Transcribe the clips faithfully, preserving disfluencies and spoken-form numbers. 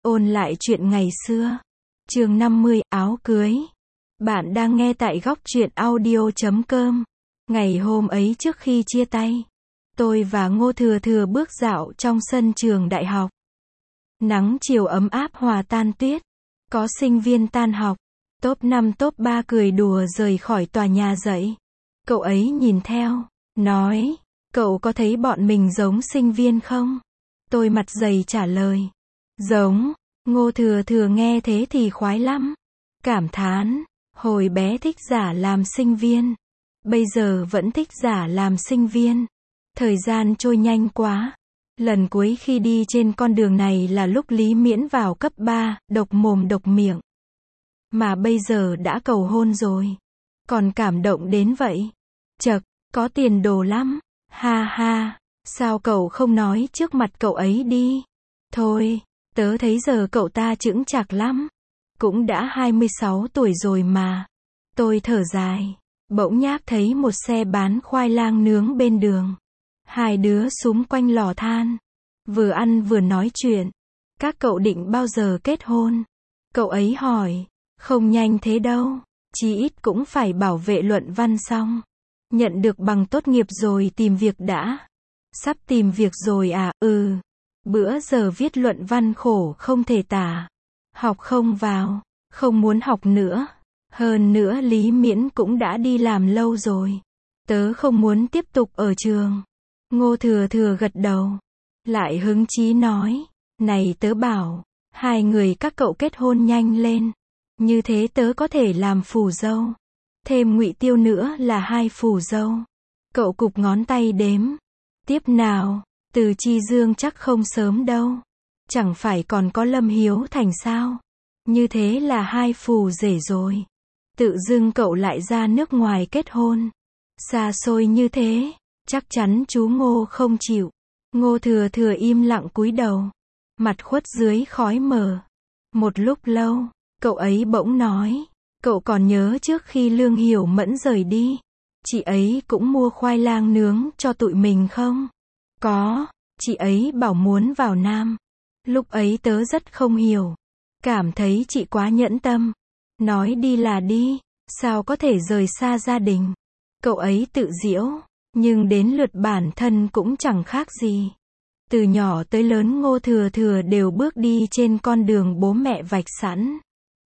Ôn lại chuyện ngày xưa. Chương năm mươi, áo cưới. Bạn đang nghe tại góc truyện audio chấm com. Ngày hôm ấy trước khi chia tay, tôi và Ngô Thừa Thừa bước dạo trong sân trường đại học. Nắng chiều ấm áp hòa tan tuyết. Có sinh viên tan học. Top năm top ba cười đùa rời khỏi tòa nhà dạy. Cậu ấy nhìn theo, nói, cậu có thấy bọn mình giống sinh viên không? Tôi mặt dày trả lời, giống. Ngô Thừa Thừa nghe thế thì khoái lắm. Cảm thán, hồi bé thích giả làm sinh viên. Bây giờ vẫn thích giả làm sinh viên. Thời gian trôi nhanh quá. Lần cuối khi đi trên con đường này là lúc Lý Miễn vào cấp ba, độc mồm độc miệng. Mà bây giờ đã cầu hôn rồi. Còn cảm động đến vậy. Chậc, có tiền đồ lắm. Ha ha, sao cậu không nói trước mặt cậu ấy đi? Thôi, tớ thấy giờ cậu ta chững chạc lắm. Cũng đã hai mươi sáu tuổi rồi mà. Tôi thở dài. Bỗng nhác thấy một xe bán khoai lang nướng bên đường. Hai đứa xúm quanh lò than. Vừa ăn vừa nói chuyện. Các cậu định bao giờ kết hôn? Cậu ấy hỏi. Không nhanh thế đâu. Chí ít cũng phải bảo vệ luận văn xong. Nhận được bằng tốt nghiệp rồi tìm việc đã. Sắp tìm việc rồi à? Ừ. Bữa giờ viết luận văn khổ không thể tả. Học không vào. Không muốn học nữa. Hơn nữa Lý Miễn cũng đã đi làm lâu rồi. Tớ không muốn tiếp tục ở trường. Ngô Thừa Thừa gật đầu. Lại hứng chí nói. Này tớ bảo. Hai người các cậu kết hôn nhanh lên. Như thế tớ có thể làm phù dâu. Thêm Ngụy Tiêu nữa là hai phù dâu. Cậu cụp ngón tay đếm. Tiếp nào. Từ Chi Dương chắc không sớm đâu. Chẳng phải còn có Lâm Hiếu Thành sao? Như thế là hai phù rể rồi. Tự dưng cậu lại ra nước ngoài kết hôn. Xa xôi như thế. Chắc chắn chú Ngô không chịu. Ngô Thừa Thừa im lặng cúi đầu. Mặt khuất dưới khói mờ. Một lúc lâu, cậu ấy bỗng nói. Cậu còn nhớ trước khi Lương Hiểu Mẫn rời đi, chị ấy cũng mua khoai lang nướng cho tụi mình không? Có, chị ấy bảo muốn vào Nam. Lúc ấy tớ rất không hiểu. Cảm thấy chị quá nhẫn tâm. Nói đi là đi, sao có thể rời xa gia đình? Cậu ấy tự giễu, nhưng đến lượt bản thân cũng chẳng khác gì. Từ nhỏ tới lớn Ngô Thừa Thừa đều bước đi trên con đường bố mẹ vạch sẵn.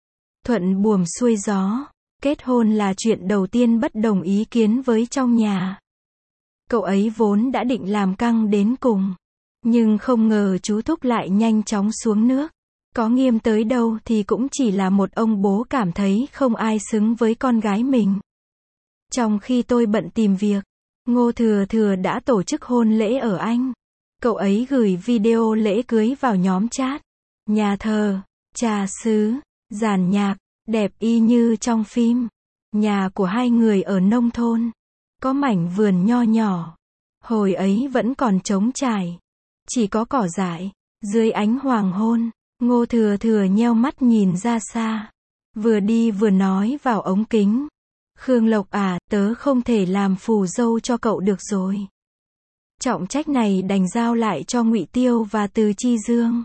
Thuận buồm xuôi gió, kết hôn là chuyện đầu tiên bất đồng ý kiến với trong nhà. Cậu ấy vốn đã định làm căng đến cùng, nhưng không ngờ chú Thúc lại nhanh chóng xuống nước. Có nghiêm tới đâu thì cũng chỉ là một ông bố cảm thấy không ai xứng với con gái mình. Trong khi tôi bận tìm việc, Ngô Thừa Thừa đã tổ chức hôn lễ ở Anh. Cậu ấy gửi video lễ cưới vào nhóm chat. Nhà thờ, trà sứ, giàn nhạc, đẹp y như trong phim. Nhà của hai người ở nông thôn. Có mảnh vườn nho nhỏ. Hồi ấy vẫn còn trống trải. Chỉ có cỏ dại. Dưới ánh hoàng hôn, Ngô Thừa Thừa nheo mắt nhìn ra xa. Vừa đi vừa nói vào ống kính. Khương Lộc à, tớ không thể làm phù dâu cho cậu được rồi. Trọng trách này đành giao lại cho Ngụy Tiêu và Từ Chi Dương.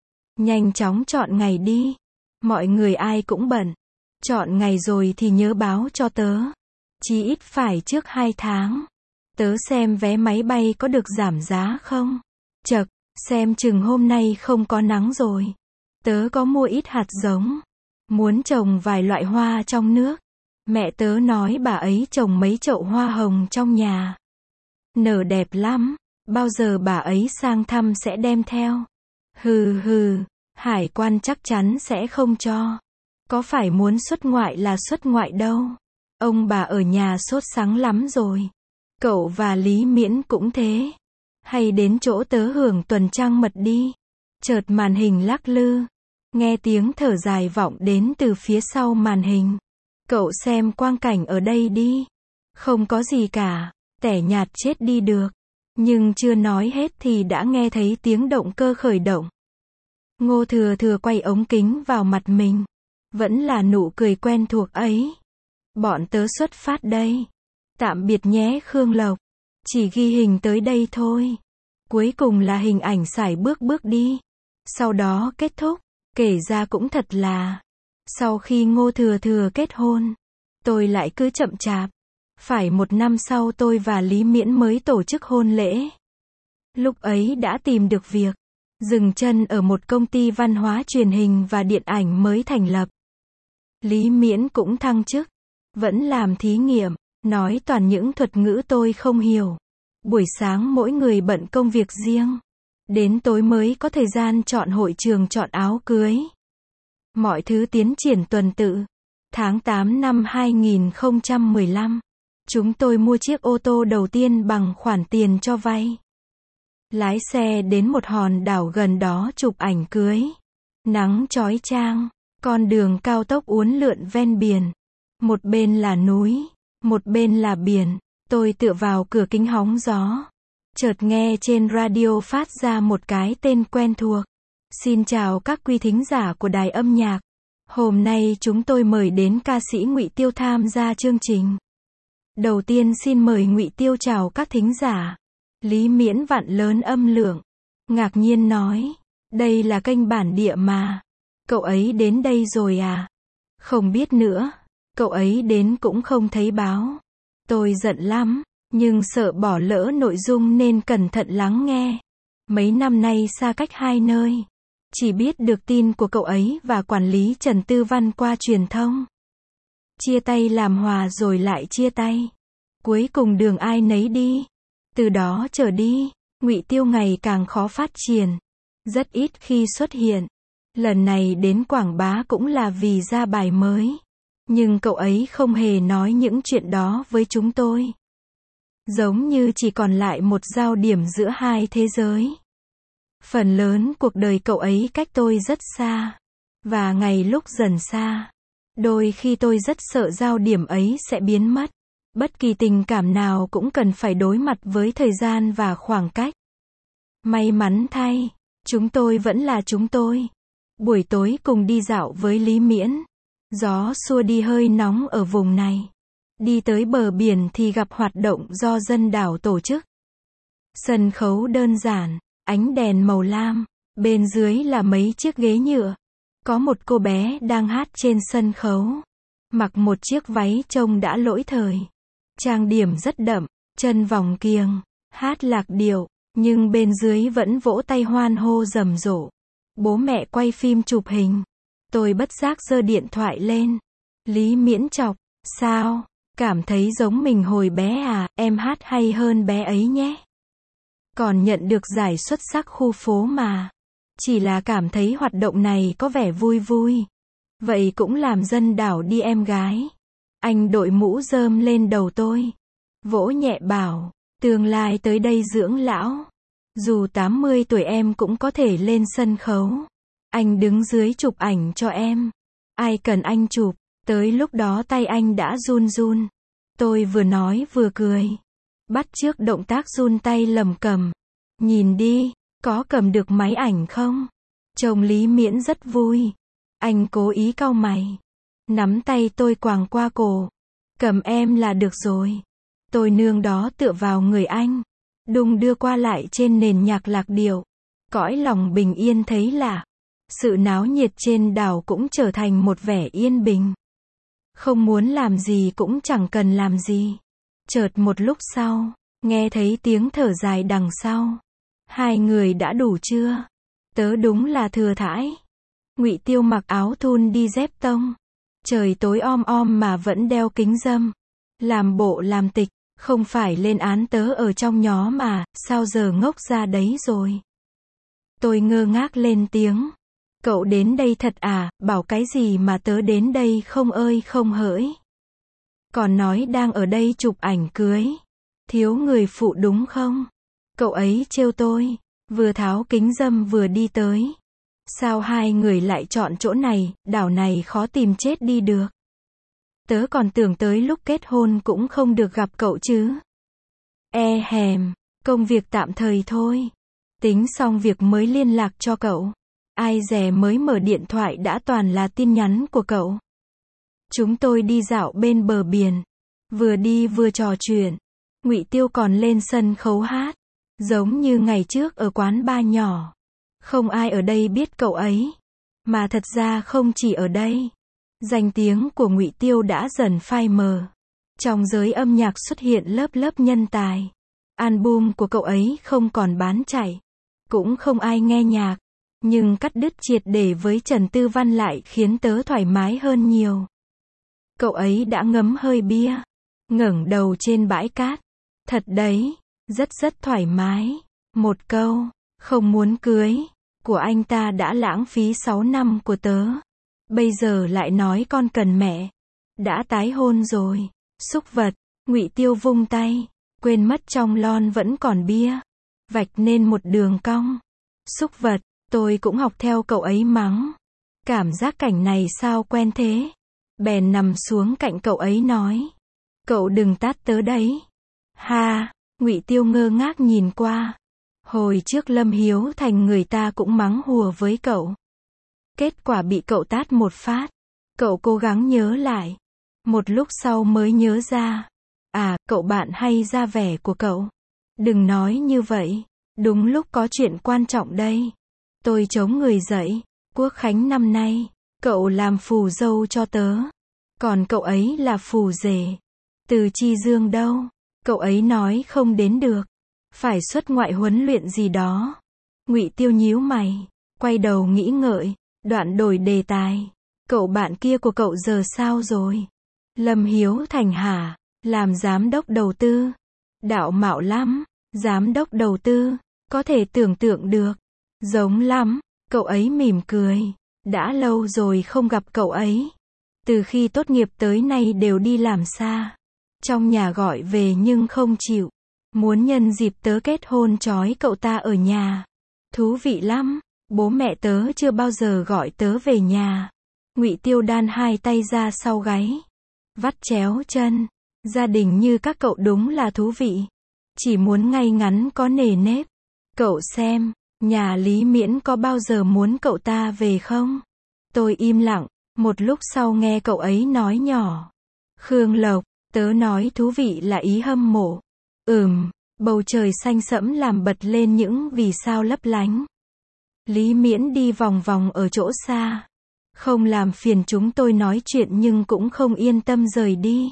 Nhanh chóng chọn ngày đi. Mọi người ai cũng bận. Chọn ngày rồi thì nhớ báo cho tớ. Chí ít phải trước hai tháng. Tớ xem vé máy bay có được giảm giá không? Chậc, xem chừng hôm nay không có nắng rồi. Tớ có mua ít hạt giống. Muốn trồng vài loại hoa trong nước. Mẹ tớ nói bà ấy trồng mấy chậu hoa hồng trong nhà. Nở đẹp lắm. Bao giờ bà ấy sang thăm sẽ đem theo. Hừ hừ. Hải quan chắc chắn sẽ không cho. Có phải muốn xuất ngoại là xuất ngoại đâu. Ông bà ở nhà sốt sắng lắm rồi. Cậu và Lý Miễn cũng thế. Hay đến chỗ tớ hưởng tuần trăng mật đi. Chợt màn hình lắc lư. Nghe tiếng thở dài vọng đến từ phía sau màn hình. Cậu xem quang cảnh ở đây đi. Không có gì cả. Tẻ nhạt chết đi được. Nhưng chưa nói hết thì đã nghe thấy tiếng động cơ khởi động. Ngô Thừa Thừa quay ống kính vào mặt mình. Vẫn là nụ cười quen thuộc ấy. Bọn tớ xuất phát đây. Tạm biệt nhé Khương Lộc. Chỉ ghi hình tới đây thôi. Cuối cùng là hình ảnh sải bước bước đi. Sau đó kết thúc. Kể ra cũng thật là, sau khi Ngô Thừa Thừa kết hôn, tôi lại cứ chậm chạp. Phải một năm sau tôi và Lý Miễn mới tổ chức hôn lễ. Lúc ấy đã tìm được việc, dừng chân ở một công ty văn hóa truyền hình và điện ảnh mới thành lập. Lý Miễn cũng thăng chức, vẫn làm thí nghiệm, nói toàn những thuật ngữ tôi không hiểu. Buổi sáng mỗi người bận công việc riêng, đến tối mới có thời gian chọn hội trường chọn áo cưới. Mọi thứ tiến triển tuần tự. Tháng tám năm hai nghìn không trăm mười lăm, chúng tôi mua chiếc ô tô đầu tiên bằng khoản tiền cho vay. Lái xe đến một hòn đảo gần đó chụp ảnh cưới. Nắng chói chang, con đường cao tốc uốn lượn ven biển. Một bên là núi, một bên là biển. Tôi tựa vào cửa kính hóng gió. Chợt nghe trên radio phát ra một cái tên quen thuộc. Xin chào các quý thính giả của đài âm nhạc. Hôm nay chúng tôi mời đến ca sĩ Ngụy Tiêu tham gia chương trình. Đầu tiên xin mời Ngụy Tiêu chào các thính giả. Lý Miễn vặn lớn âm lượng, ngạc nhiên nói, đây là kênh bản địa mà. Cậu ấy đến đây rồi à? Không biết nữa, cậu ấy đến cũng không thấy báo. Tôi giận lắm, nhưng sợ bỏ lỡ nội dung nên cẩn thận lắng nghe. Mấy năm nay xa cách hai nơi, chỉ biết được tin của cậu ấy và quản lý Trần Tư Văn qua truyền thông. Chia tay làm hòa rồi lại chia tay. Cuối cùng đường ai nấy đi. Từ đó trở đi, Ngụy Tiêu ngày càng khó phát triển, rất ít khi xuất hiện. Lần này đến quảng bá cũng là vì ra bài mới. Nhưng cậu ấy không hề nói những chuyện đó với chúng tôi. Giống như chỉ còn lại một giao điểm giữa hai thế giới. Phần lớn cuộc đời cậu ấy cách tôi rất xa. Và ngày lúc dần xa, đôi khi tôi rất sợ giao điểm ấy sẽ biến mất. Bất kỳ tình cảm nào cũng cần phải đối mặt với thời gian và khoảng cách. May mắn thay, chúng tôi vẫn là chúng tôi. Buổi tối cùng đi dạo với Lý Miễn. Gió xua đi hơi nóng ở vùng này. Đi tới bờ biển thì gặp hoạt động do dân đảo tổ chức. Sân khấu đơn giản, ánh đèn màu lam, bên dưới là mấy chiếc ghế nhựa. Có một cô bé đang hát trên sân khấu. Mặc một chiếc váy trông đã lỗi thời. Trang điểm rất đậm, chân vòng kiềng, hát lạc điệu, nhưng bên dưới vẫn vỗ tay hoan hô rầm rộ. Bố mẹ quay phim chụp hình. Tôi bất giác giơ điện thoại lên. Lý Miễn chọc, sao? Cảm thấy giống mình hồi bé à, em hát hay hơn bé ấy nhé. Còn nhận được giải xuất sắc khu phố mà. Chỉ là cảm thấy hoạt động này có vẻ vui vui. Vậy cũng làm dân đảo đi em gái. Anh đội mũ rơm lên đầu tôi. Vỗ nhẹ bảo, tương lai tới đây dưỡng lão. Dù tám mươi tuổi em cũng có thể lên sân khấu. Anh đứng dưới chụp ảnh cho em. Ai cần anh chụp, tới lúc đó tay anh đã run run. Tôi vừa nói vừa cười. Bắt chước động tác run tay lầm cầm. Nhìn đi, có cầm được máy ảnh không? Chồng Lý Miễn rất vui. Anh cố ý cau mày. Nắm tay tôi quàng qua cổ. Cầm em là được rồi. Tôi nương đó tựa vào người anh. Đung đưa qua lại trên nền nhạc lạc điệu. Cõi lòng bình yên thấy lạ. Sự náo nhiệt trên đảo cũng trở thành một vẻ yên bình. Không muốn làm gì cũng chẳng cần làm gì. Chợt một lúc sau, nghe thấy tiếng thở dài đằng sau. Hai người đã đủ chưa? Tớ đúng là thừa thãi. Ngụy Tiêu mặc áo thun đi dép tông. Trời tối om om mà vẫn đeo kính râm. Làm bộ làm tịch, không phải lên án tớ ở trong nhó mà, sao giờ ngốc ra đấy rồi. Tôi ngơ ngác lên tiếng. Cậu đến đây thật à, bảo cái gì mà tớ đến đây không ơi không hỡi. Còn nói đang ở đây chụp ảnh cưới. Thiếu người phụ đúng không? Cậu ấy trêu tôi, vừa tháo kính râm vừa đi tới. Sao hai người lại chọn chỗ này, đảo này khó tìm chết đi được. Tớ còn tưởng tới lúc kết hôn cũng không được gặp cậu chứ. E hèm, công việc tạm thời thôi. Tính xong việc mới liên lạc cho cậu. Ai dè mới mở điện thoại đã toàn là tin nhắn của cậu. Chúng tôi đi dạo bên bờ biển. Vừa đi vừa trò chuyện. Ngụy Tiêu còn lên sân khấu hát. Giống như ngày trước ở quán bar nhỏ. Không ai ở đây biết cậu ấy. Mà thật ra không chỉ ở đây. Danh tiếng của Ngụy Tiêu đã dần phai mờ. Trong giới âm nhạc xuất hiện lớp lớp nhân tài. Album của cậu ấy không còn bán chạy. Cũng không ai nghe nhạc. Nhưng cắt đứt triệt để với Trần Tư Văn lại khiến tớ thoải mái hơn nhiều. Cậu ấy đã ngấm hơi bia. Ngẩng đầu trên bãi cát. Thật đấy. Rất rất thoải mái. Một câu. Không muốn cưới. Của anh ta đã lãng phí sáu năm của tớ. Bây giờ lại nói con cần mẹ. Đã tái hôn rồi. Xúc vật. Ngụy Tiêu vung tay. Quên mất trong lon vẫn còn bia. Vạch nên một đường cong. Xúc vật. Tôi cũng học theo cậu ấy mắng. Cảm giác cảnh này sao quen thế. Bèn nằm xuống cạnh cậu ấy nói. Cậu đừng tát tớ đấy. Ha. Ngụy Tiêu ngơ ngác nhìn qua. Hồi trước Lâm Hiếu Thành người ta cũng mắng hùa với cậu. Kết quả bị cậu tát một phát. Cậu cố gắng nhớ lại. Một lúc sau mới nhớ ra. À, cậu bạn hay ra vẻ của cậu. Đừng nói như vậy. Đúng lúc có chuyện quan trọng đây. Tôi chống người dậy. Quốc khánh năm nay, cậu làm phù dâu cho tớ. Còn cậu ấy là phù rể. Từ Chi Dương đâu? Cậu ấy nói không đến được. Phải xuất ngoại huấn luyện gì đó. Ngụy Tiêu nhíu mày. Quay đầu nghĩ ngợi. Đoạn đổi đề tài. Cậu bạn kia của cậu giờ sao rồi? Lâm Hiếu Thành hả? Làm giám đốc đầu tư. Đạo mạo lắm. Giám đốc đầu tư. Có thể tưởng tượng được. Giống lắm. Cậu ấy mỉm cười. Đã lâu rồi không gặp cậu ấy. Từ khi tốt nghiệp tới nay đều đi làm xa. Trong nhà gọi về nhưng không chịu. Muốn nhân dịp tớ kết hôn trói cậu ta ở nhà. Thú vị lắm. Bố mẹ tớ chưa bao giờ gọi tớ về nhà. Ngụy Tiêu đan hai tay ra sau gáy. Vắt chéo chân. Gia đình như các cậu đúng là thú vị. Chỉ muốn ngay ngắn có nề nếp. Cậu xem, nhà Lý Miễn có bao giờ muốn cậu ta về không? Tôi im lặng. Một lúc sau nghe cậu ấy nói nhỏ. Khương Lộc, tớ nói thú vị là ý hâm mộ. Ừm, bầu trời xanh sẫm làm bật lên những vì sao lấp lánh. Lý Miễn đi vòng vòng ở chỗ xa. Không làm phiền chúng tôi nói chuyện nhưng cũng không yên tâm rời đi.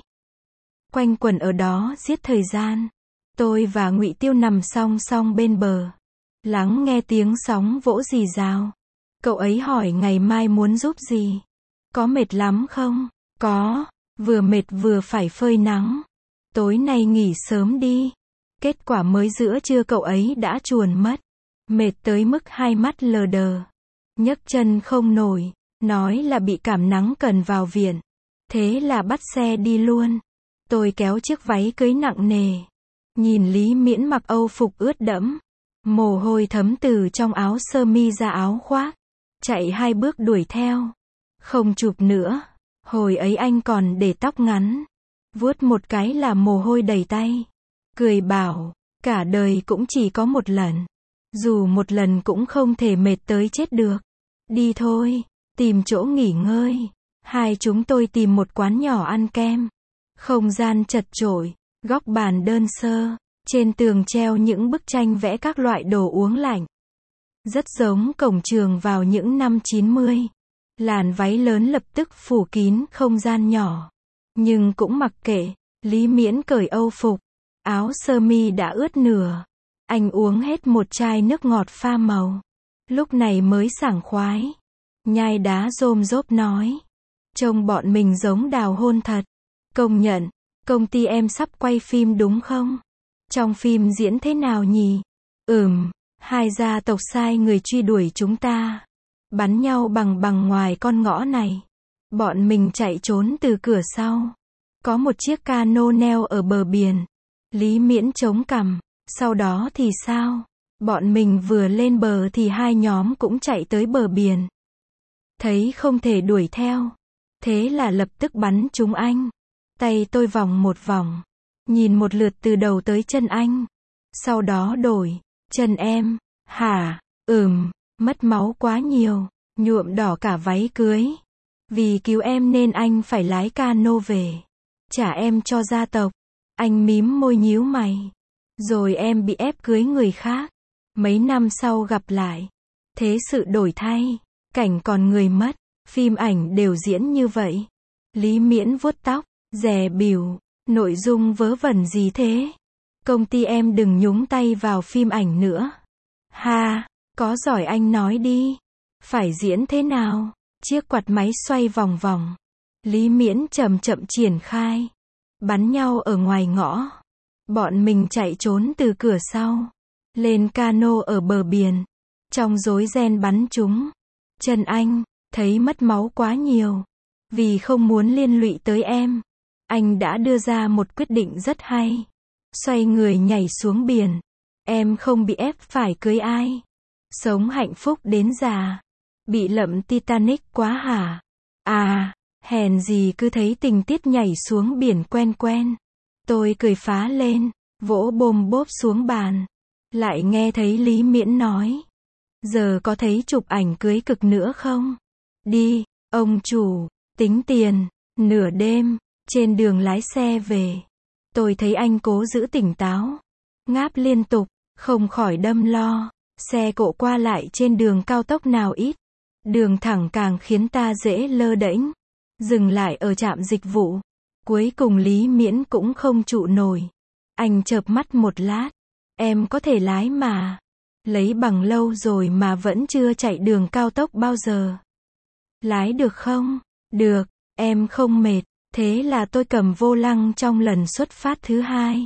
Quanh quẩn ở đó giết thời gian. Tôi và Ngụy Tiêu nằm song song bên bờ. Lắng nghe tiếng sóng vỗ rì rào. Cậu ấy hỏi ngày mai muốn giúp gì. Có mệt lắm không? Có. Vừa mệt vừa phải phơi nắng. Tối nay nghỉ sớm đi. Kết quả mới giữa trưa cậu ấy đã chuồn mất. Mệt tới mức hai mắt lờ đờ. Nhấc chân không nổi. Nói là bị cảm nắng cần vào viện. Thế là bắt xe đi luôn. Tôi kéo chiếc váy cưới nặng nề. Nhìn Lý Miễn mặc âu phục ướt đẫm. Mồ hôi thấm từ trong áo sơ mi ra áo khoác. Chạy hai bước đuổi theo. Không chụp nữa. Hồi ấy anh còn để tóc ngắn. Vuốt một cái là mồ hôi đầy tay. Cười bảo, cả đời cũng chỉ có một lần. Dù một lần cũng không thể mệt tới chết được. Đi thôi, tìm chỗ nghỉ ngơi. Hai chúng tôi tìm một quán nhỏ ăn kem. Không gian chật chội, góc bàn đơn sơ. Trên tường treo những bức tranh vẽ các loại đồ uống lạnh. Rất giống cổng trường vào những năm chín mươi. Làn váy lớn lập tức phủ kín không gian nhỏ. Nhưng cũng mặc kệ, Lý Miễn cởi âu phục. Áo sơ mi đã ướt nửa. Anh uống hết một chai nước ngọt pha màu. Lúc này mới sảng khoái. Nhai đá rôm rốp nói. Trông bọn mình giống đào hôn thật. Công nhận, công ty em sắp quay phim đúng không? Trong phim diễn thế nào nhỉ? Ừm, hai gia tộc sai người truy đuổi chúng ta. Bắn nhau bằng bằng ngoài con ngõ này. Bọn mình chạy trốn từ cửa sau. Có một chiếc cano neo ở bờ biển. Lý Miễn chống cằm. Sau đó thì sao? Bọn mình vừa lên bờ thì hai nhóm cũng chạy tới bờ biển. Thấy không thể đuổi theo. Thế là lập tức bắn trúng anh. Tay tôi vòng một vòng. Nhìn một lượt từ đầu tới chân anh. Sau đó đổi. Chân em. Hả? Ừm. Mất máu quá nhiều. Nhuộm đỏ cả váy cưới. Vì cứu em nên anh phải lái cano về. Trả em cho gia tộc. Anh mím môi nhíu mày. Rồi em bị ép cưới người khác. Mấy năm sau gặp lại. Thế sự đổi thay. cảnh còn người mất, phim ảnh đều diễn như vậy. Lý Miễn vuốt tóc, dè bỉu, nội dung vớ vẩn gì thế? Công ty em đừng nhúng tay vào phim ảnh nữa. Ha, có giỏi anh nói đi. Phải diễn thế nào? Chiếc quạt máy xoay vòng vòng. Lý Miễn chậm chậm triển khai. Bắn nhau ở ngoài ngõ. Bọn mình chạy trốn từ cửa sau. Lên cano ở bờ biển. Trong rối ren bắn chúng. Chân anh, thấy mất máu quá nhiều. Vì không muốn liên lụy tới em. Anh đã đưa ra một quyết định rất hay. Xoay người nhảy xuống biển. Em không bị ép phải cưới ai. Sống hạnh phúc đến già. Bị lậm Titanic quá hả? À, hèn gì cứ thấy tình tiết nhảy xuống biển quen quen. Tôi cười phá lên, vỗ bôm bốp xuống bàn. Lại nghe thấy Lý Miễn nói. Giờ có thấy chụp ảnh cưới cực nữa không? Đi, ông chủ, tính tiền. Nửa đêm, trên đường lái xe về. Tôi thấy anh cố giữ tỉnh táo. Ngáp liên tục, không khỏi đâm lo. Xe cộ qua lại trên đường cao tốc nào ít. Đường thẳng càng khiến ta dễ lơ đễnh. Dừng lại ở trạm dịch vụ. Cuối cùng Lý Miễn cũng không trụ nổi. Anh chợp mắt một lát. Em có thể lái mà. Lấy bằng lâu rồi mà vẫn chưa chạy đường cao tốc bao giờ. Lái được không? Được, em không mệt. Thế là tôi cầm vô lăng trong lần xuất phát thứ hai.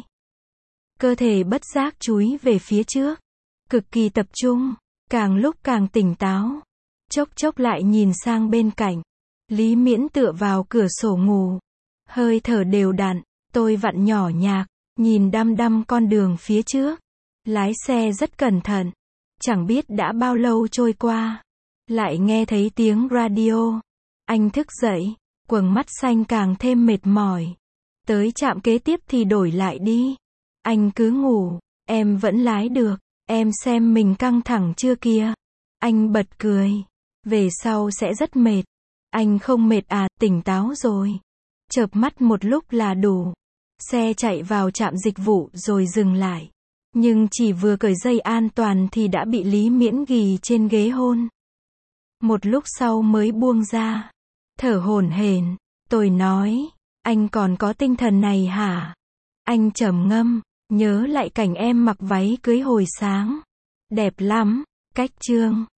Cơ thể bất giác chúi về phía trước. Cực kỳ tập trung. Càng lúc càng tỉnh táo. Chốc chốc lại nhìn sang bên cạnh. Lý Miễn tựa vào cửa sổ ngủ. Hơi thở đều đặn. Tôi vặn nhỏ nhạc. Nhìn đăm đăm con đường phía trước. Lái xe rất cẩn thận. Chẳng biết đã bao lâu trôi qua. Lại nghe thấy tiếng radio. Anh thức dậy. Quầng mắt xanh càng thêm mệt mỏi. Tới trạm kế tiếp thì đổi lại đi. Anh cứ ngủ. Em vẫn lái được. Em xem mình căng thẳng chưa kìa. Anh bật cười. Về sau sẽ rất mệt. Anh không mệt à, tỉnh táo rồi. Chợp mắt một lúc là đủ. Xe chạy vào trạm dịch vụ rồi dừng lại. Nhưng chỉ vừa cởi dây an toàn thì đã bị Lý Miễn ghì trên ghế hôn. Một lúc sau mới buông ra. Thở hổn hển. Tôi nói, anh còn có tinh thần này hả? Anh trầm ngâm, nhớ lại cảnh em mặc váy cưới hồi sáng. Đẹp lắm, cách chương.